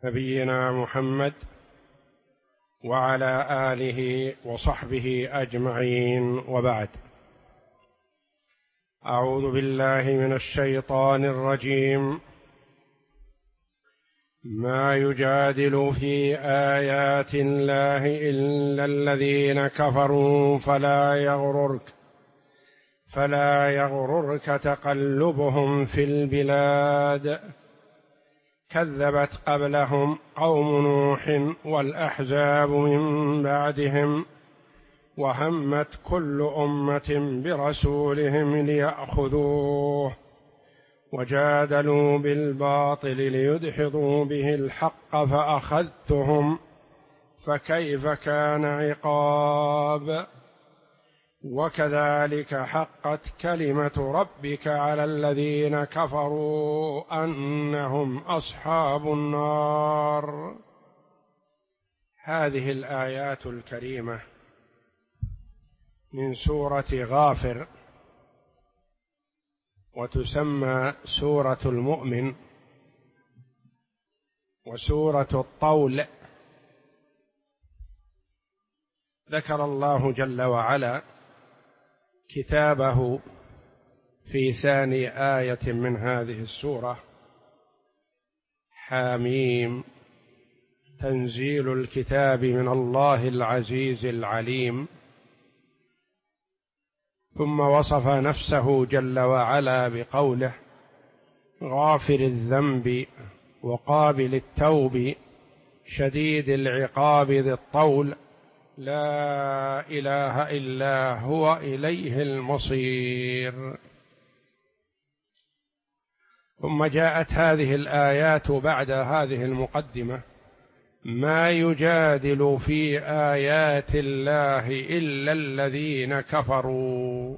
نبينا محمد وعلى آله وصحبه أجمعين، وبعد. أعوذ بالله من الشيطان الرجيم. ما يجادل في آيات الله إلا الذين كفروا فلا يغررك تقلبهم في البلاد. كذبت قبلهم قوم نوح والأحزاب من بعدهم، وهمت كل أمة برسولهم ليأخذوه، وجادلوا بالباطل ليدحضوا به الحق فأخذتهم، فكيف كان عقاب. وكذلك حقت كلمة ربك على الذين كفروا أنهم أصحاب النار. هذه الآيات الكريمة من سورة غافر، وتسمى سورة المؤمن وسورة الطول. ذكر الله جل وعلا كتابه في ثاني آية من هذه السورة: حاميم، تنزيل الكتاب من الله العزيز العليم. ثم وصف نفسه جل وعلا بقوله: غافر الذنب وقابل التوب شديد العقاب ذي الطول لا إله إلا هو إليه المصير. ثم جاءت هذه الآيات بعد هذه المقدمة: ما يجادل في آيات الله إلا الذين كفروا.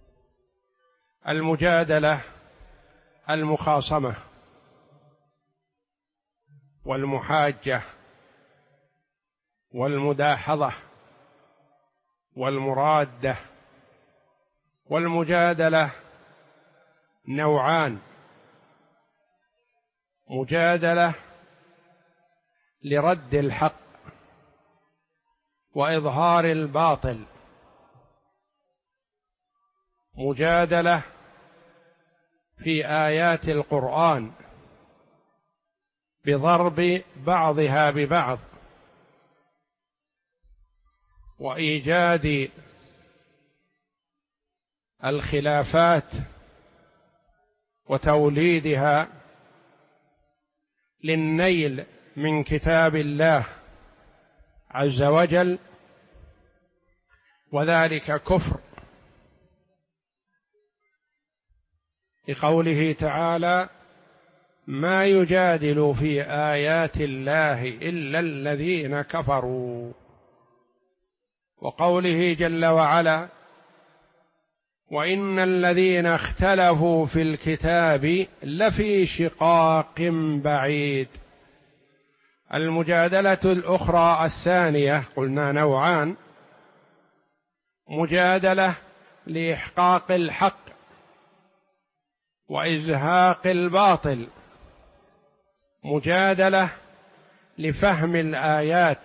المجادلة المخاصمة والمحاجة والمداحضة والمرادة. والمجادلة نوعان: مجادلة لرد الحق وإظهار الباطل، مجادلة في آيات القرآن بضرب بعضها ببعض وإيجاد الخلافات وتوليدها للنيل من كتاب الله عز وجل، وذلك كفر. لقوله تعالى: ما يجادل في آيات الله إلا الذين كفروا. وقوله جل وعلا: وإن الذين اختلفوا في الكتاب لفي شقاق بعيد. المجادلة الأخرى الثانية قلنا نوعان: مجادلة لإحقاق الحق وإزهاق الباطل، مجادلة لفهم الآيات،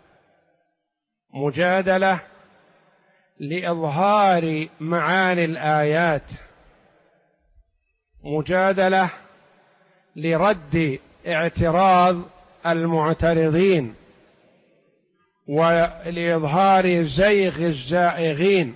مجادلة لإظهار معاني الآيات، مجادلة لرد اعتراض المعترضين ولإظهار زيغ الزائغين.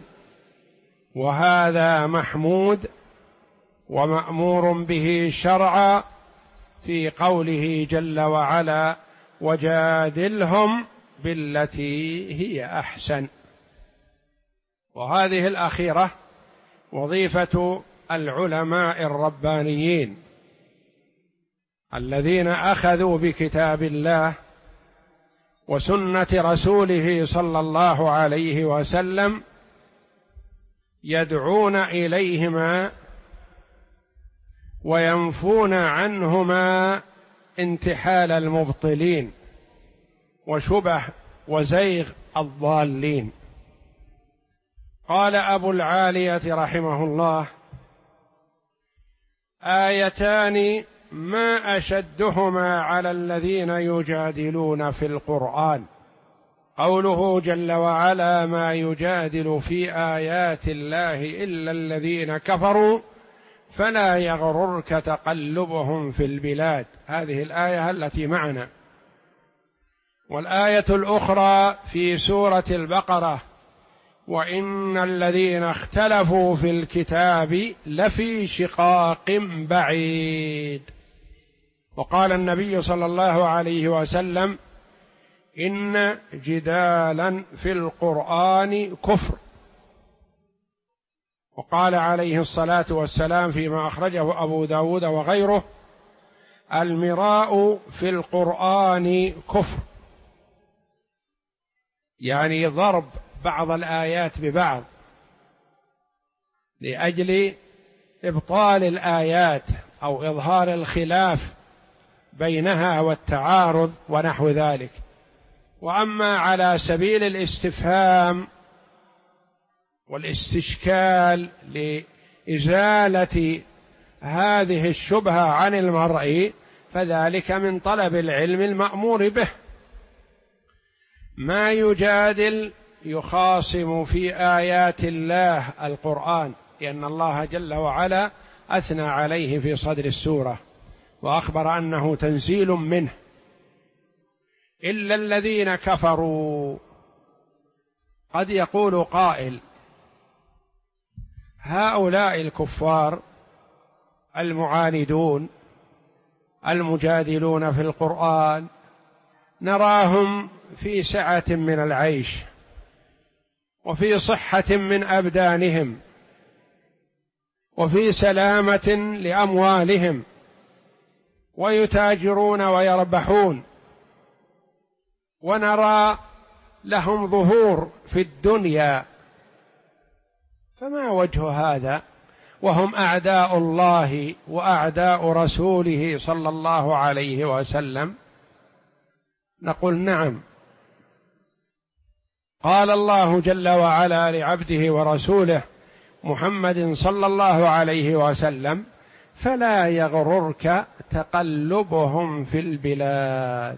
وهذا محمود ومأمور به شرعا في قوله جل وعلا: وجادلهم بالتي هي أحسن. وهذه الأخيرة وظيفة العلماء الربانيين الذين أخذوا بكتاب الله وسنة رسوله صلى الله عليه وسلم، يدعون إليهما وينفون عنهما انتحال المبطلين وشبه وزيغ الضالين. قال أبو العالية رحمه الله: آيتان ما أشدهما على الذين يجادلون في القرآن. قوله جل وعلا: ما يجادل في آيات الله إلا الذين كفروا فلا يغررك تقلبهم في البلاد. هذه الآية التي معنا. والآية الأخرى في سورة البقرة: وإن الذين اختلفوا في الكتاب لفي شقاق بعيد. وقال النبي صلى الله عليه وسلم: إن جدالا في القرآن كفر. وقال عليه الصلاة والسلام فيما أخرجه أبو داود وغيره: المراء في القرآن كفر، يعني ضرب بعض الآيات ببعض لأجل إبطال الآيات أو إظهار الخلاف بينها والتعارض ونحو ذلك. وأما على سبيل الاستفهام والاستشكال لإزالة هذه الشبهة عن المرء فذلك من طلب العلم المأمور به. ما يجادل يخاصم في آيات الله القرآن، لأن الله جل وعلا أثنى عليه في صدر السورة وأخبر أنه تنزيل منه. إلا الذين كفروا. قد يقول قائل: هؤلاء الكفار المعاندون المجادلون في القرآن نراهم في سعة من العيش وفي صحة من أبدانهم وفي سلامة لأموالهم ويتاجرون ويربحون، ونرى لهم ظهور في الدنيا، فما وجه هذا وهم أعداء الله وأعداء رسوله صلى الله عليه وسلم؟ نقول: نعم. قال الله جل وعلا لعبده ورسوله محمد صلى الله عليه وسلم: فلا يغررك تقلبهم في البلاد.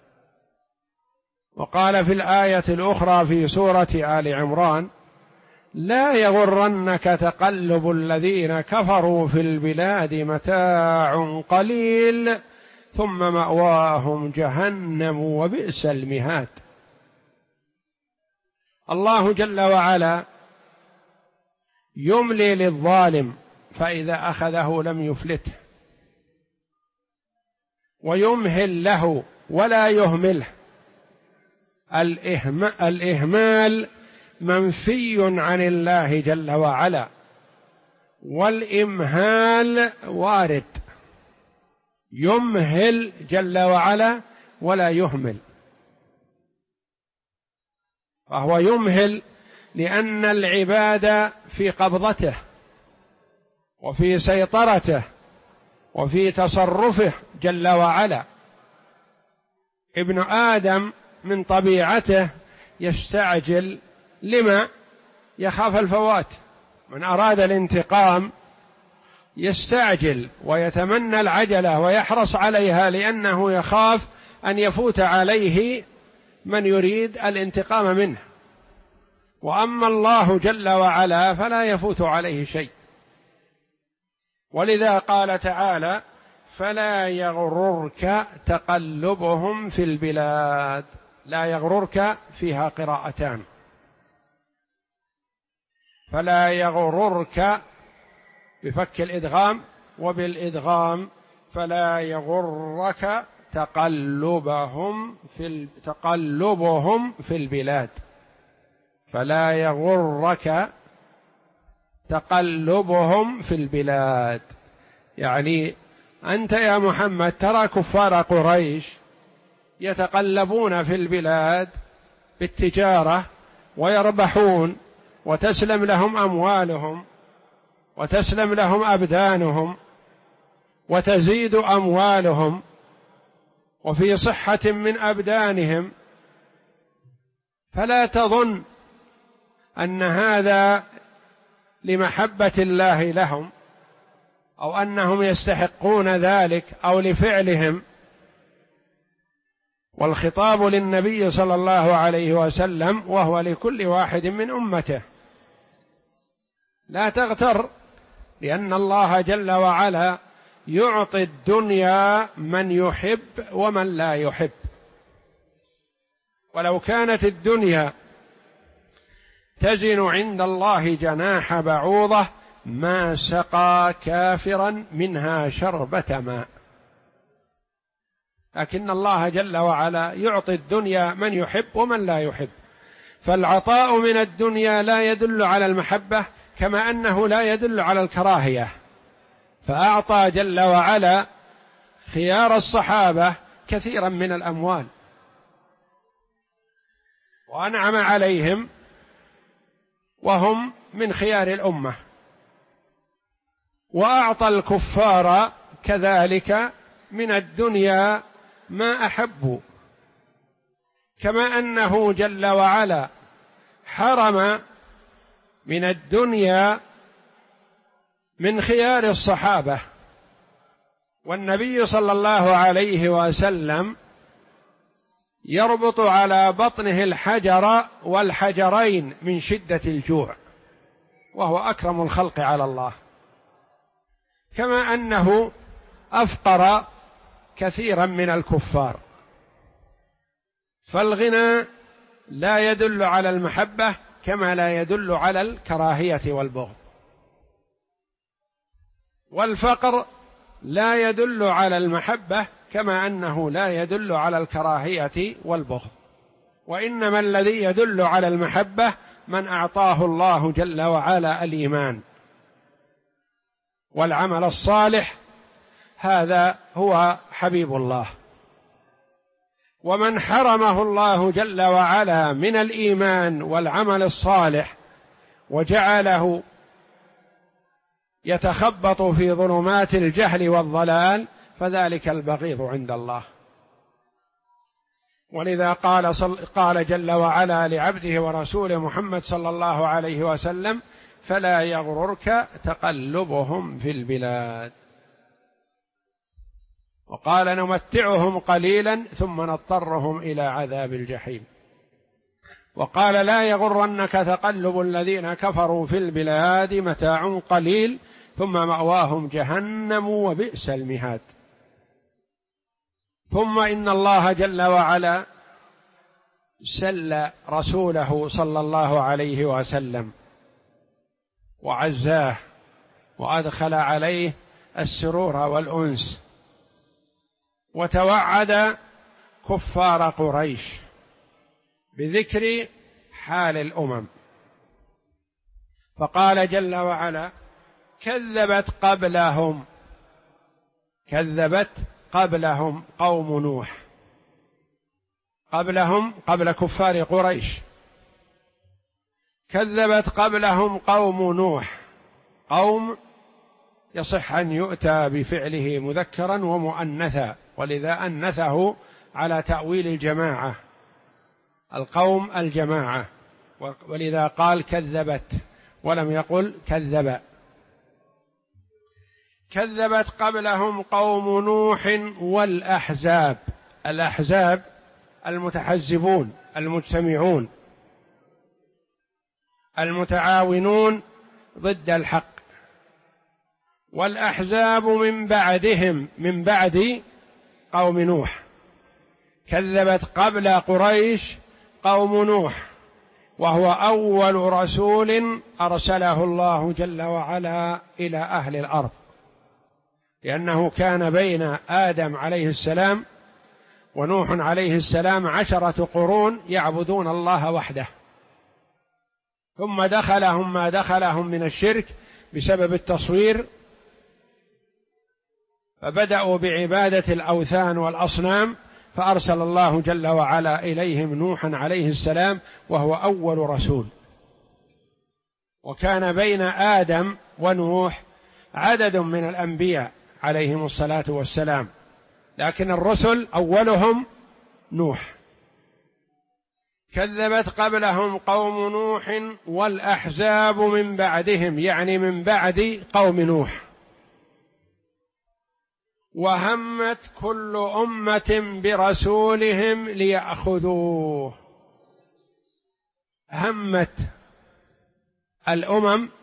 وقال في الآية الأخرى في سورة آل عمران: لا يغرنك تقلب الذين كفروا في البلاد متاع قليل ثم مأواهم جهنم وبئس المهاد. الله جل وعلا يملي للظالم فإذا أخذه لم يفلته، ويمهل له ولا يهمله. الإهمال منفي عن الله جل وعلا، والإمهال وارد. يمهل جل وعلا ولا يهمل، فهو يمهل لأن العباد في قبضته وفي سيطرته وفي تصرفه جل وعلا. ابن آدم من طبيعته يستعجل، لما؟ يخاف الفوات. من أراد الانتقام يستعجل ويتمنى العجلة ويحرص عليها لأنه يخاف أن يفوت عليه من يريد الانتقام منه. وأما الله جل وعلا فلا يفوت عليه شيء، ولذا قال تعالى: فلا يغررك تقلبهم في البلاد. لا يغررك فيها قراءتان: فلا يغررك بفك الإدغام، وبالإدغام فلا يغرك تقلبهم في البلاد. فلا يغرك تقلبهم في البلاد، يعني أنت يا محمد ترى كفار قريش يتقلبون في البلاد بالتجارة ويربحون، وتسلم لهم أموالهم وتسلم لهم أبدانهم وتزيد أموالهم وفي صحة من أبدانهم، فلا تظن أن هذا لمحبة الله لهم أو أنهم يستحقون ذلك أو لفعلهم، والخطاب للنبي صلى الله عليه وسلم وهو لكل واحد من أمته. لا تغتر، لأن الله جل وعلا يعطي الدنيا من يحب ومن لا يحب، ولو كانت الدنيا تزن عند الله جناح بعوضة ما سقى كافرا منها شربة ماء، لكن الله جل وعلا يعطي الدنيا من يحب ومن لا يحب، فالعطاء من الدنيا لا يدل على المحبة كما أنه لا يدل على الكراهية، فأعطى جل وعلا خيار الصحابة كثيرا من الأموال وأنعم عليهم وهم من خيار الأمة، وأعطى الكفار كذلك من الدنيا ما أحبوا، كما أنه جل وعلا حرم من الدنيا من خيار الصحابة، والنبي صلى الله عليه وسلم يربط على بطنه الحجر والحجرين من شدة الجوع، وهو أكرم الخلق على الله، كما أنه أفقر كثيرا من الكفار. فالغنى لا يدل على المحبة كما لا يدل على الكراهية والبغض، والفقر لا يدل على المحبة كما أنه لا يدل على الكراهية والبغض، وإنما الذي يدل على المحبة من أعطاه الله جل وعلا الإيمان والعمل الصالح، هذا هو حبيب الله. ومن حرمه الله جل وعلا من الإيمان والعمل الصالح وجعله يتخبط في ظلمات الجهل والضلال فذلك البغيض عند الله. ولذا قال جل وعلا لعبده ورسوله محمد صلى الله عليه وسلم: فلا يغررك تقلبهم في البلاد. وقال: نمتعهم قليلا ثم نضطرهم إلى عذاب الجحيم. وقال: لا يغرنك تقلب الذين كفروا في البلاد متاع قليل ثم مأواهم جهنم وبئس المهاد. ثم إن الله جل وعلا سل رسوله صلى الله عليه وسلم وعزاه وأدخل عليه السرور والأنس، وتوعد كفار قريش بذكر حال الأمم، فقال جل وعلا: كذبت قبلهم قوم نوح. قبل كفار قريش كذبت قبلهم قوم نوح. قوم يصح أن يؤتى بفعله مذكرا ومؤنثا، ولذا أنثه على تأويل الجماعة، القوم الجماعة، ولذا قال كذبت ولم يقل كذب. كذبت قبلهم قوم نوح والأحزاب. الأحزاب المتحزبون المجتمعون المتعاونون ضد الحق، والأحزاب من بعدهم من بعد قوم نوح. كذبت قبل قريش قوم نوح، وهو أول رسول أرسله الله جل وعلا إلى أهل الأرض، لأنه كان بين آدم عليه السلام ونوح عليه السلام 10 قرون يعبدون الله وحده، ثم دخلهم ما دخلهم من الشرك بسبب التصوير، فبدأوا بعبادة الأوثان والأصنام، فأرسل الله جل وعلا إليهم نوحا عليه السلام وهو أول رسول. وكان بين آدم ونوح عدد من الأنبياء عليهم الصلاة والسلام، لكن الرسل أولهم نوح. كذبت قبلهم قوم نوح والأحزاب من بعدهم، يعني من بعد قوم نوح، وهمت كل أمة برسولهم ليأخذوه. همت الأمم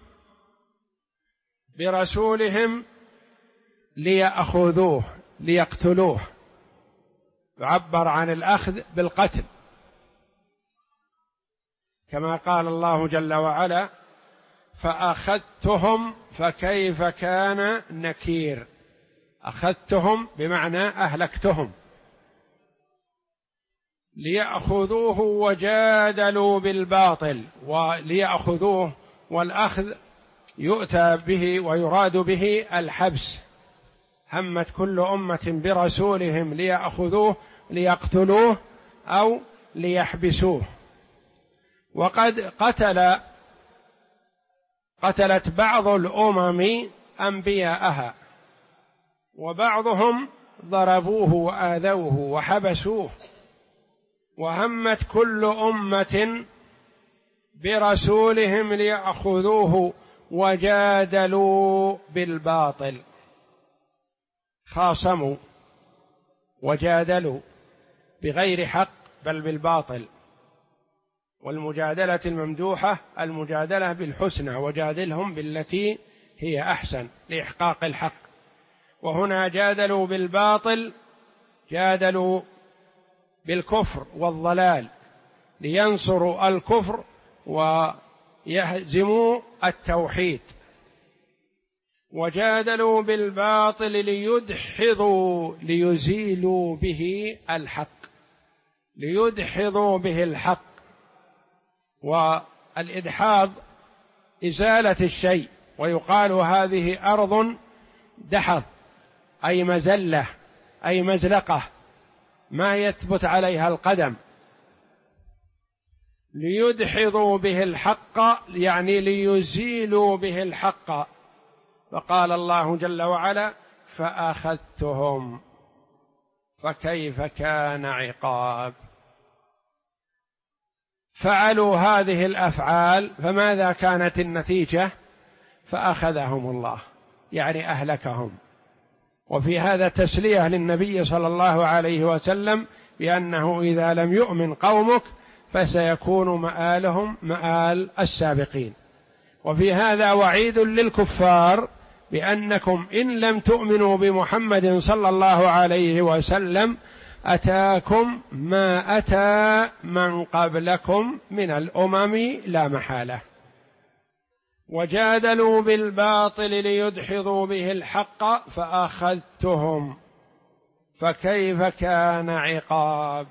برسولهم ليأخذوه ليقتلوه، يعبر عن الأخذ بالقتل، كما قال الله جل وعلا: فأخذتهم فكيف كان نكير. أخذتهم بمعنى أهلكتهم. ليأخذوه وجادلوا بالباطل، وليأخذوه والأخذ يؤتى به ويراد به الحبس. همت كل أمة برسولهم ليأخذوه ليقتلوه أو ليحبسوه. وقد قتلت بعض الأمم أنبياءها، وبعضهم ضربوه وآذوه وحبسوه. وهمت كل أمة برسولهم ليأخذوه وجادلوا بالباطل، خاصموا وجادلوا بغير حق بل بالباطل. والمجادلة الممدوحة المجادلة بالحسنى، وجادلهم بالتي هي أحسن لإحقاق الحق. وهنا جادلوا بالباطل، جادلوا بالكفر والضلال لينصروا الكفر ويهزموا التوحيد. وجادلوا بالباطل ليدحضوا ليزيلوا به الحق، ليدحضوا به الحق. والإدحاض إزالة الشيء، ويقال هذه أرض دحض أي مزلة أي مزلقة ما يثبت عليها القدم. ليدحضوا به الحق يعني ليزيلوا به الحق. فقال الله جل وعلا: فأخذتهم فكيف كان عقاب. فعلوا هذه الأفعال، فماذا كانت النتيجة؟ فأخذهم الله، يعني أهلكهم. وفي هذا تسلية للنبي صلى الله عليه وسلم بأنه إذا لم يؤمن قومك فسيكون مآلهم مآل السابقين. وفي هذا وعيد للكفار بأنكم إن لم تؤمنوا بمحمد صلى الله عليه وسلم أتاكم ما أتى من قبلكم من الأمم لا محالة. وجادلوا بالباطل ليدحضوا به الحق فأخذتهم فكيف كان عقاب.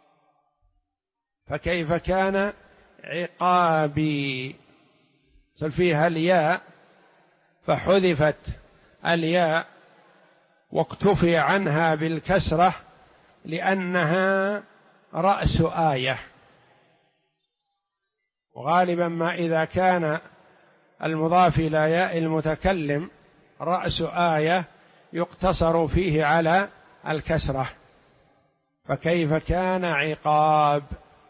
فكيف كان عقابي. فيها الياء فحذفت الياء واكتفي عنها بالكسرة لأنها رأس آية. وغالبا ما إذا كان المضاف إلى ياء المتكلم رأس آية يقتصر فيه على الكسرة. فكيف كان عقاب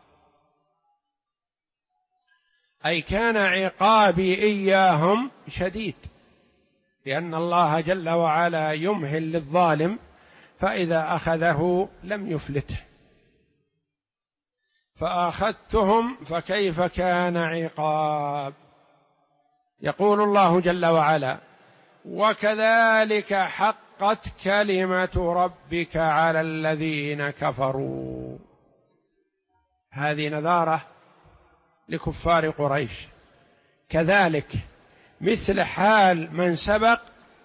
أي كان عقابي إياهم شديد، لأن الله جل وعلا يمهل للظالم فإذا أخذه لم يفلته. فأخذتهم فكيف كان عقاب. يقول الله جل وعلا: وكذلك حقت كلمة ربك على الذين كفروا. هذه نذارة لكفار قريش. كذلك مثل حال من سبق،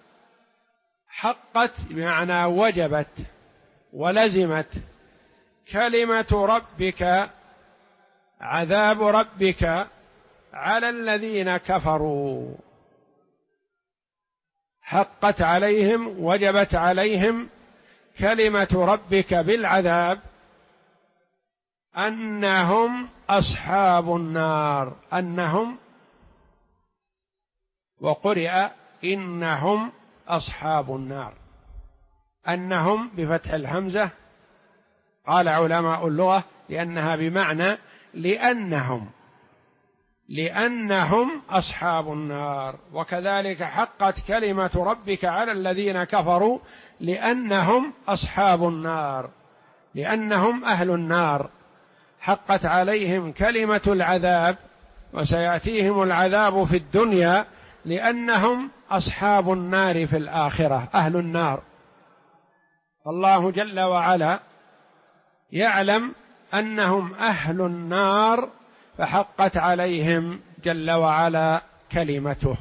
حقت بمعنى وجبت ولزمت كلمة ربك عذاب ربك على الذين كفروا. حقت عليهم وجبت عليهم كلمة ربك بالعذاب أنهم أصحاب النار. أنهم وقرئ إنهم أصحاب النار. أنهم بفتح الهمزة قال علماء اللغة لأنها بمعنى لأنهم أصحاب النار. وكذلك حقت كلمة ربك على الذين كفروا لأنهم أصحاب النار، لأنهم أهل النار، حقت عليهم كلمة العذاب، وسيأتيهم العذاب في الدنيا لأنهم أصحاب النار في الآخرة، أهل النار. الله جل وعلا يعلم أنهم أهل النار، فحقت عليهم جل وعلا كلمته.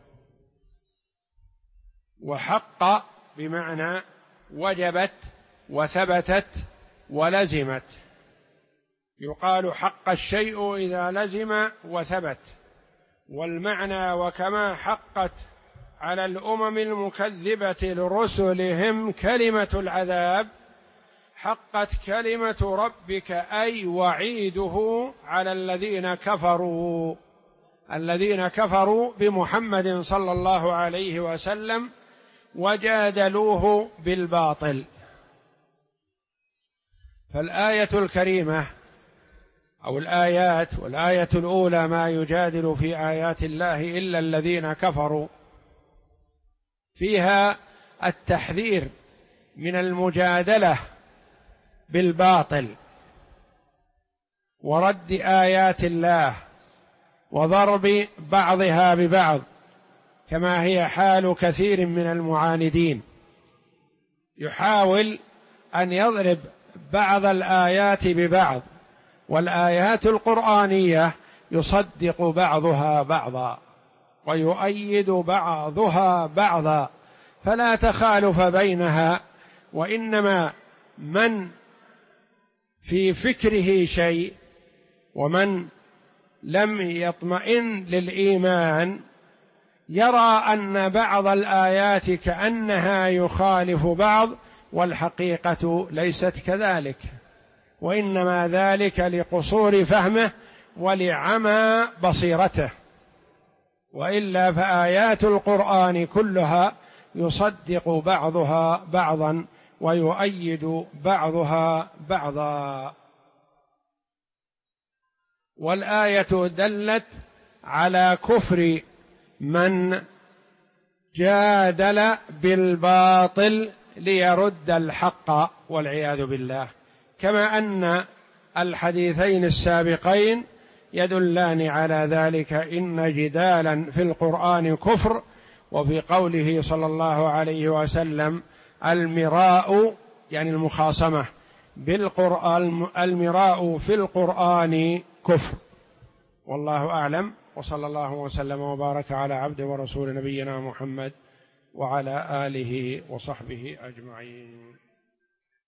وحق بمعنى وجبت وثبتت ولزمت، يقال حق الشيء إذا لزم وثبت، والمعنى وكما حقت على الأمم المكذبة لرسلهم كلمة العذاب، حقت كلمة ربك أي وعيده على الذين كفروا بمحمد صلى الله عليه وسلم وجادلوه بالباطل. فالآية الكريمة أو الآيات، والآية الأولى ما يجادل في آيات الله إلا الذين كفروا، فيها التحذير من المجادلة بالباطل ورد آيات الله وضرب بعضها ببعض، كما هي حال كثير من المعاندين، يحاول أن يضرب بعض الآيات ببعض، والآيات القرآنية يصدق بعضها بعضا ويؤيد بعضها بعضا، فلا تخالف بينها، وإنما من في فكره شيء ومن لم يطمئن للإيمان يرى أن بعض الآيات كأنها يخالف بعض، والحقيقة ليست كذلك، وإنما ذلك لقصور فهمه ولعمى بصيرته، وإلا فآيات القرآن كلها يصدق بعضها بعضا ويؤيد بعضها بعضا. والآية دلت على كفر من جادل بالباطل ليرد الحق والعياذ بالله، كما أن الحديثين السابقين يدلان على ذلك، إن جدالا في القرآن كفر، وفي قوله صلى الله عليه وسلم المراء يعني المخاصمة بالقرآن، المراء في القرآن كفر. والله أعلم، وصلى الله وسلم وبارك على عبد ورسول نبينا محمد وعلى آله وصحبه أجمعين.